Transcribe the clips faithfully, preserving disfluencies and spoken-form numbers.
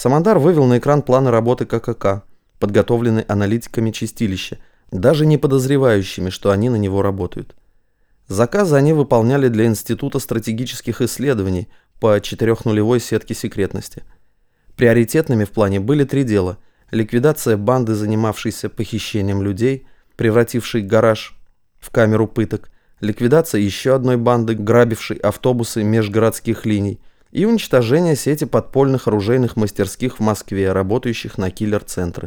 Самандар вывел на экран планы работы ККК, подготовленные аналитиками чистилища, даже не подозревающими, что они на него работают. Заказы они выполняли для Института стратегических исследований по четырехнулевой сетке секретности. Приоритетными в плане были три дела: ликвидация банды, занимавшейся похищением людей, превратившей гараж в камеру пыток, ликвидация еще одной банды, грабившей автобусы межгородских линий, и уничтожение сети подпольных оружейных мастерских в Москве, работающих на киллер-центры.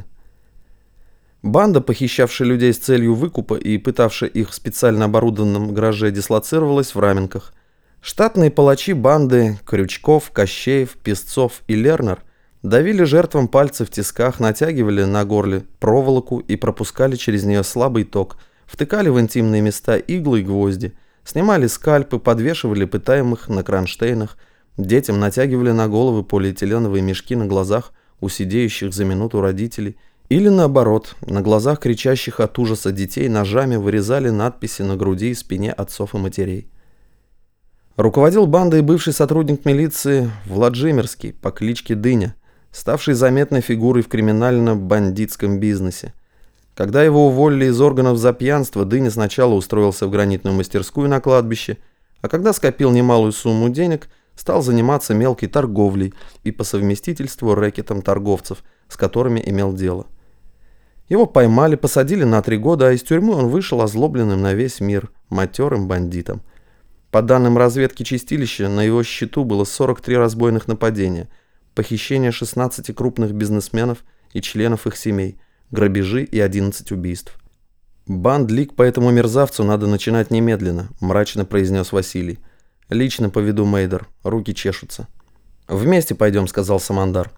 Банда, похищавшая людей с целью выкупа и пытавшая их в специально оборудованном гараже, дислоцировалась в Раменках. Штатные палачи банды Крючков, Кощеев, Песцов и Лернер давили жертвам пальцы в тисках, натягивали на горле проволоку и пропускали через нее слабый ток, втыкали в интимные места иглы и гвозди, снимали скальпы, подвешивали пытаемых на кронштейнах, детям натягивали на головы полиэтиленовые мешки на глазах у сидеющих за минуту родителей, или наоборот, на глазах кричащих от ужаса детей ножами вырезали надписи на груди и спине отцов и матерей. Руководил бандой бывший сотрудник милиции Владимирский по кличке Дыня, ставший заметной фигурой в криминально-бандитском бизнесе. Когда его уволили из органов за пьянство, Дыня сначала устроился в гранитную мастерскую на кладбище, а когда скопил немалую сумму денег, стал заниматься мелкой торговлей и по совместительству рэкетом торговцев, с которыми имел дело. Его поймали, посадили на три года, а из тюрьмы он вышел озлобленным на весь мир, матерым бандитом. По данным разведки чистилища, на его счету было сорок три разбойных нападения, похищение шестнадцати крупных бизнесменов и членов их семей, грабежи и одиннадцать убийств. «Бандлик по этому мерзавцу надо начинать немедленно», – мрачно произнес Василий. «Лично поведу Мейдер, руки чешутся». «Вместе пойдем», – сказал Самандар.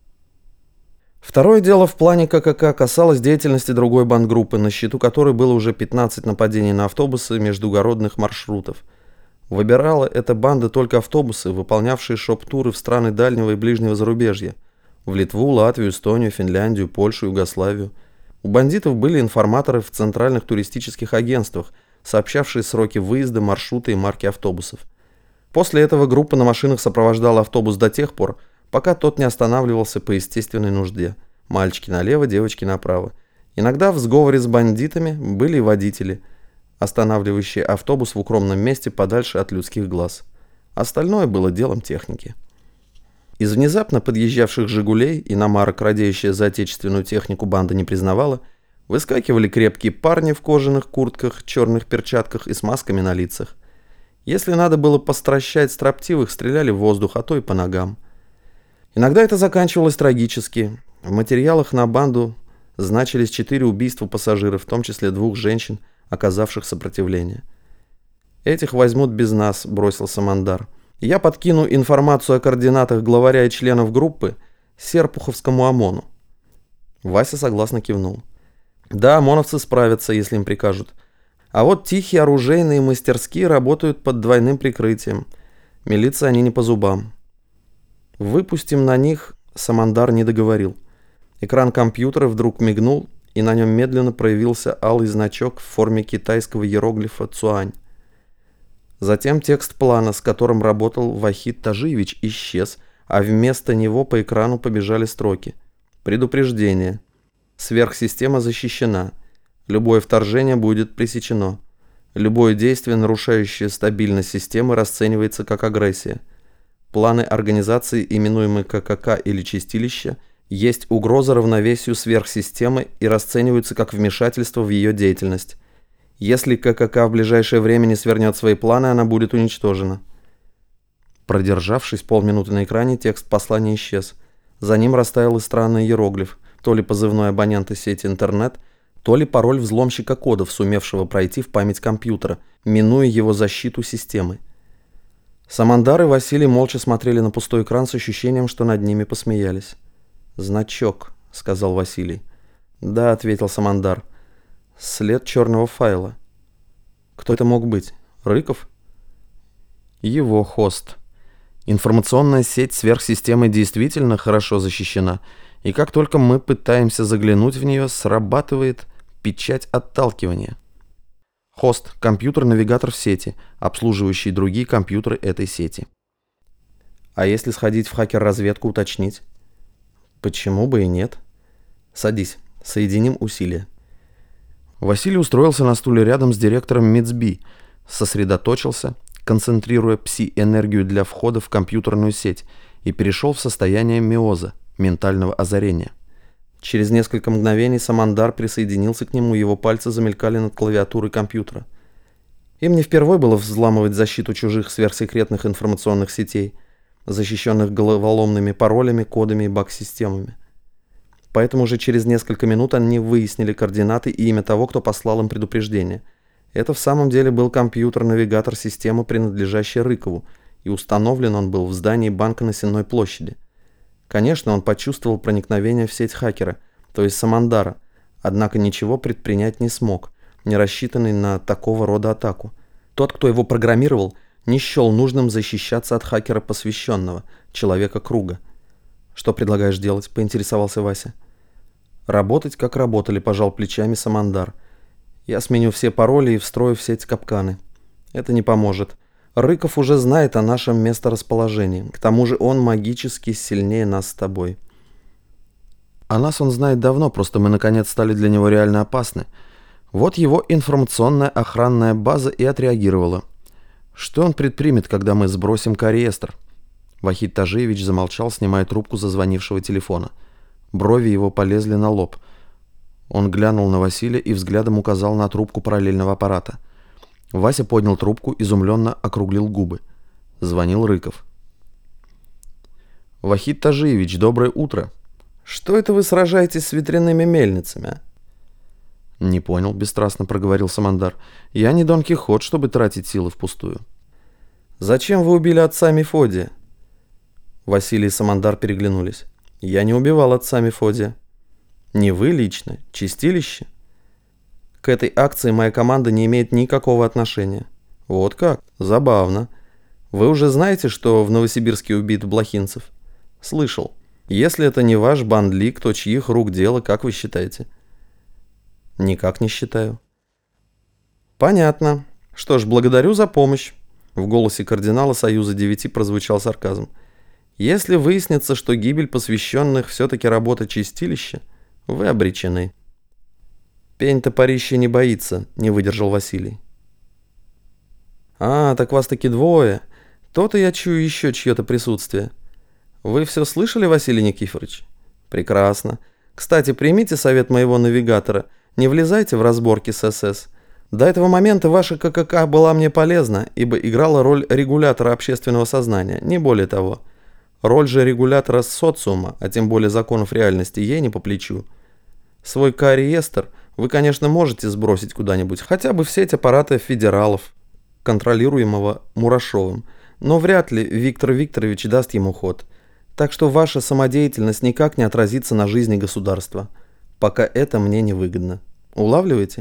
Второе дело в плане ККК касалось деятельности другой бандгруппы, на счету которой было уже пятнадцать нападений на автобусы междугородных маршрутов. Выбирала эта банда только автобусы, выполнявшие шоп-туры в страны дальнего и ближнего зарубежья. В Литву, Латвию, Эстонию, Финляндию, Польшу, Югославию. У бандитов были информаторы в центральных туристических агентствах, сообщавшие сроки выезда, маршруты и марки автобусов. После этого группа на машинах сопровождала автобус до тех пор, пока тот не останавливался по естественной нужде. Мальчики налево, девочки направо. Иногда в сговоре с бандитами были и водители, останавливающие автобус в укромном месте подальше от людских глаз. Остальное было делом техники. Из внезапно подъезжавших «Жигулей» иномарок, радеющая за отечественную технику, банда не признавала, выскакивали крепкие парни в кожаных куртках, черных перчатках и с масками на лицах. Если надо было постращать строптивых, стреляли в воздух, а то и по ногам. Иногда это заканчивалось трагически. В материалах на банду значились четыре убийства пассажиров, в том числе двух женщин, оказавших сопротивление. «Этих возьмут без нас», – бросил Самандар. «Я подкину информацию о координатах главаря и членов группы Серпуховскому ОМОНу». Вася согласно кивнул. «Да, ОМОНовцы справятся, если им прикажут. А вот тихие оружейные мастерские работают под двойным прикрытием. Милиции они не по зубам». «Выпустим на них», – Самандар не договорил. Экран компьютера вдруг мигнул, и на нем медленно проявился алый значок в форме китайского иероглифа «Цуань». Затем текст плана, с которым работал Вахид Тажиевич, исчез, а вместо него по экрану побежали строки. «Предупреждение. Сверхсистема защищена. Любое вторжение будет пресечено. Любое действие, нарушающее стабильность системы, расценивается как агрессия. Планы организации, именуемой ККК или чистилища, есть угроза равновесию сверхсистемы и расцениваются как вмешательство в ее деятельность. Если ККК в ближайшее время не свернет свои планы, она будет уничтожена». Продержавшись полминуты на экране, текст послания исчез. За ним растаял и странный иероглиф, то ли позывной абонента сети интернет, то ли пароль взломщика кодов, сумевшего пройти в память компьютера, минуя его защиту системы. Самандар и Василий молча смотрели на пустой экран с ощущением, что над ними посмеялись. «Значок», — сказал Василий. «Да», — ответил Самандар. «След черного файла». «Кто это мог быть? Рыков?» «Его хост. Информационная сеть сверхсистемы действительно хорошо защищена, и как только мы пытаемся заглянуть в нее, срабатывает печать отталкивания. Хост – компьютер-навигатор в сети, обслуживающий другие компьютеры этой сети». «А если сходить в хакер-разведку, уточнить?» Почему бы и нет? Садись, соединим усилия. Василий устроился на стуле рядом с директором МИЦБИ, сосредоточился, концентрируя пси-энергию для входа в компьютерную сеть, и перешел в состояние миоза, ментального озарения. Через несколько мгновений Самандар присоединился к нему, его пальцы замелькали над клавиатурой компьютера. Им не впервой было взламывать защиту чужих сверхсекретных информационных сетей, защищенных головоломными паролями, кодами и баг-системами. Поэтому уже через несколько минут они выяснили координаты и имя того, кто послал им предупреждение. Это в самом деле был компьютер-навигатор системы, принадлежащий Рыкову, и установлен он был в здании банка на Сенной площади. Конечно, он почувствовал проникновение в сеть хакера, то есть Самандара, однако ничего предпринять не смог, не рассчитанный на такого рода атаку. Тот, кто его программировал, не счел нужным защищаться от хакера посвященного, человека круга. «Что предлагаешь делать?» – поинтересовался Вася. «Работать, как работали», – пожал плечами Самандар. «Я сменю все пароли и встрою в сеть капканы. Это не поможет. Рыков уже знает о нашем месторасположении. К тому же он магически сильнее нас с тобой». «О нас он знает давно, просто мы наконец стали для него реально опасны. Вот его информационная охранная база и отреагировала. Что он предпримет, когда мы сбросим кариестр?» Вахид Тажиевич замолчал, снимая трубку зазвонившего телефона. Брови его полезли на лоб. Он глянул на Василия и взглядом указал на трубку параллельного аппарата. Вася поднял трубку, изумленно округлил губы. Звонил Рыков. «Вахид Тажиевич, доброе утро. Что это вы сражаетесь с ветряными мельницами, а?» «Не понял», — бесстрастно проговорил Самандар. «Я не Дон Кихот, чтобы тратить силы впустую». «Зачем вы убили отца Мефодия?» Василий и Самандар переглянулись. «Я не убивал отца Мефодия». «Не вы лично? Чистилище?» «К этой акции моя команда не имеет никакого отношения». «Вот как? Забавно. Вы уже знаете, что в Новосибирске убит Блохинцев?» «Слышал. Если это не ваш бандлик, то чьих рук дело, как вы считаете?» «Никак не считаю». «Понятно. Что ж, благодарю за помощь». В голосе кардинала Союза Девяти прозвучал сарказм. «Если выяснится, что гибель посвященных все-таки работа чистилища, вы обречены». «Пень топорище не боится», — не выдержал Василий. «А, так вас таки двое. То-то я чую еще чье-то присутствие. Вы все слышали, Василий Никифорович? Прекрасно. Кстати, примите совет моего навигатора. Не влезайте в разборки с СС. До этого момента ваша ККК была мне полезна, ибо играла роль регулятора общественного сознания, не более того. Роль же регулятора социума, а тем более законов реальности, ей не по плечу. Свой кариестр вы, конечно, можете сбросить куда-нибудь, хотя бы в сеть аппарата федералов, контролируемого Мурашовым, но вряд ли Виктор Викторович даст ему ход. Так что ваша самодеятельность никак не отразится на жизни государства. Пока это мне невыгодно. Улавливаете?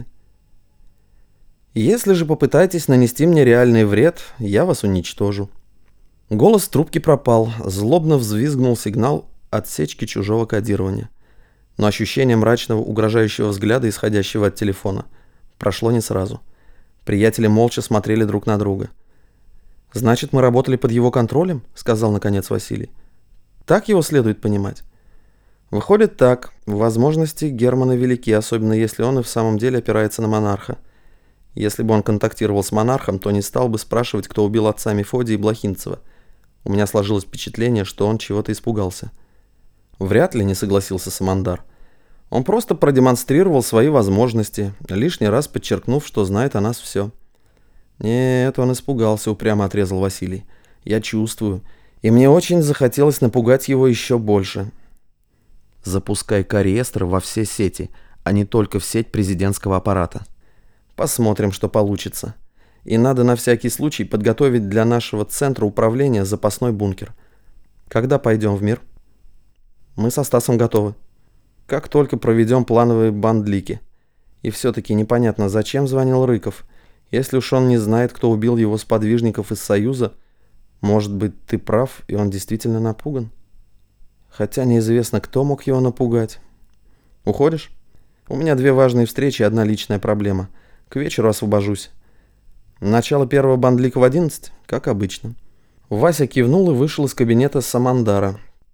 Если же попытаетесь нанести мне реальный вред, я вас уничтожу». Голос в трубке пропал, злобно взвизгнул сигнал отсечки чужого кодирования. Но ощущение мрачного, угрожающего взгляда, исходящего от телефона, прошло не сразу. Приятели молча смотрели друг на друга. «Значит, мы работали под его контролем?» — сказал наконец Василий. «Так его следует понимать?» «Выходит так. Возможности Германа велики, особенно если он и в самом деле опирается на монарха. Если бы он контактировал с монархом, то не стал бы спрашивать, кто убил отца Мефодия и Блохинцева. У меня сложилось впечатление, что он чего-то испугался». «Вряд ли», — не согласился Самандар. «Он просто продемонстрировал свои возможности, лишний раз подчеркнув, что знает о нас все». «Нет, он испугался», — упрямо отрезал Василий. «Я чувствую. И мне очень захотелось напугать его еще больше». «Запускай кариестр во все сети, а не только в сеть президентского аппарата». «Посмотрим, что получится. И надо на всякий случай подготовить для нашего центра управления запасной бункер. Когда пойдем в мир?» «Мы со Стасом готовы. Как только проведем плановые бандлики. И все-таки непонятно, зачем звонил Рыков. Если уж он не знает, кто убил его сподвижников из Союза, может быть, ты прав, и он действительно напуган? Хотя неизвестно, кто мог его напугать. Уходишь? У меня две важные встречи и одна личная проблема. К вечеру освобожусь. Начало первого бандлика в одиннадцать, как обычно». Вася кивнул и вышел из кабинета Самандара.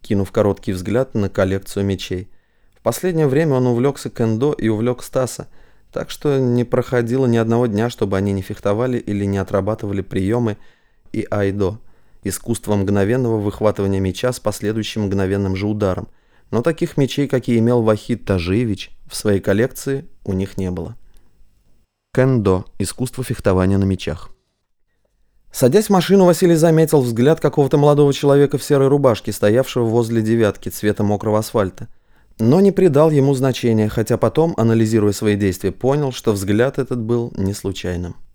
кинув короткий взгляд на коллекцию мечей. В последнее время он увлекся кендо и увлек Стаса, так что не проходило ни одного дня, чтобы они не фехтовали или не отрабатывали приемы и айдо, искусство мгновенного выхватывания меча с последующим мгновенным же ударом. Но таких мечей, какие имел Вахид Тажиевич, в своей коллекции у них не было. Кендо – искусство фехтования на мечах. Садясь в машину, Василий заметил взгляд какого-то молодого человека в серой рубашке, стоявшего возле девятки цвета мокрого асфальта, но не придал ему значения, хотя потом, анализируя свои действия, понял, что взгляд этот был не случайным.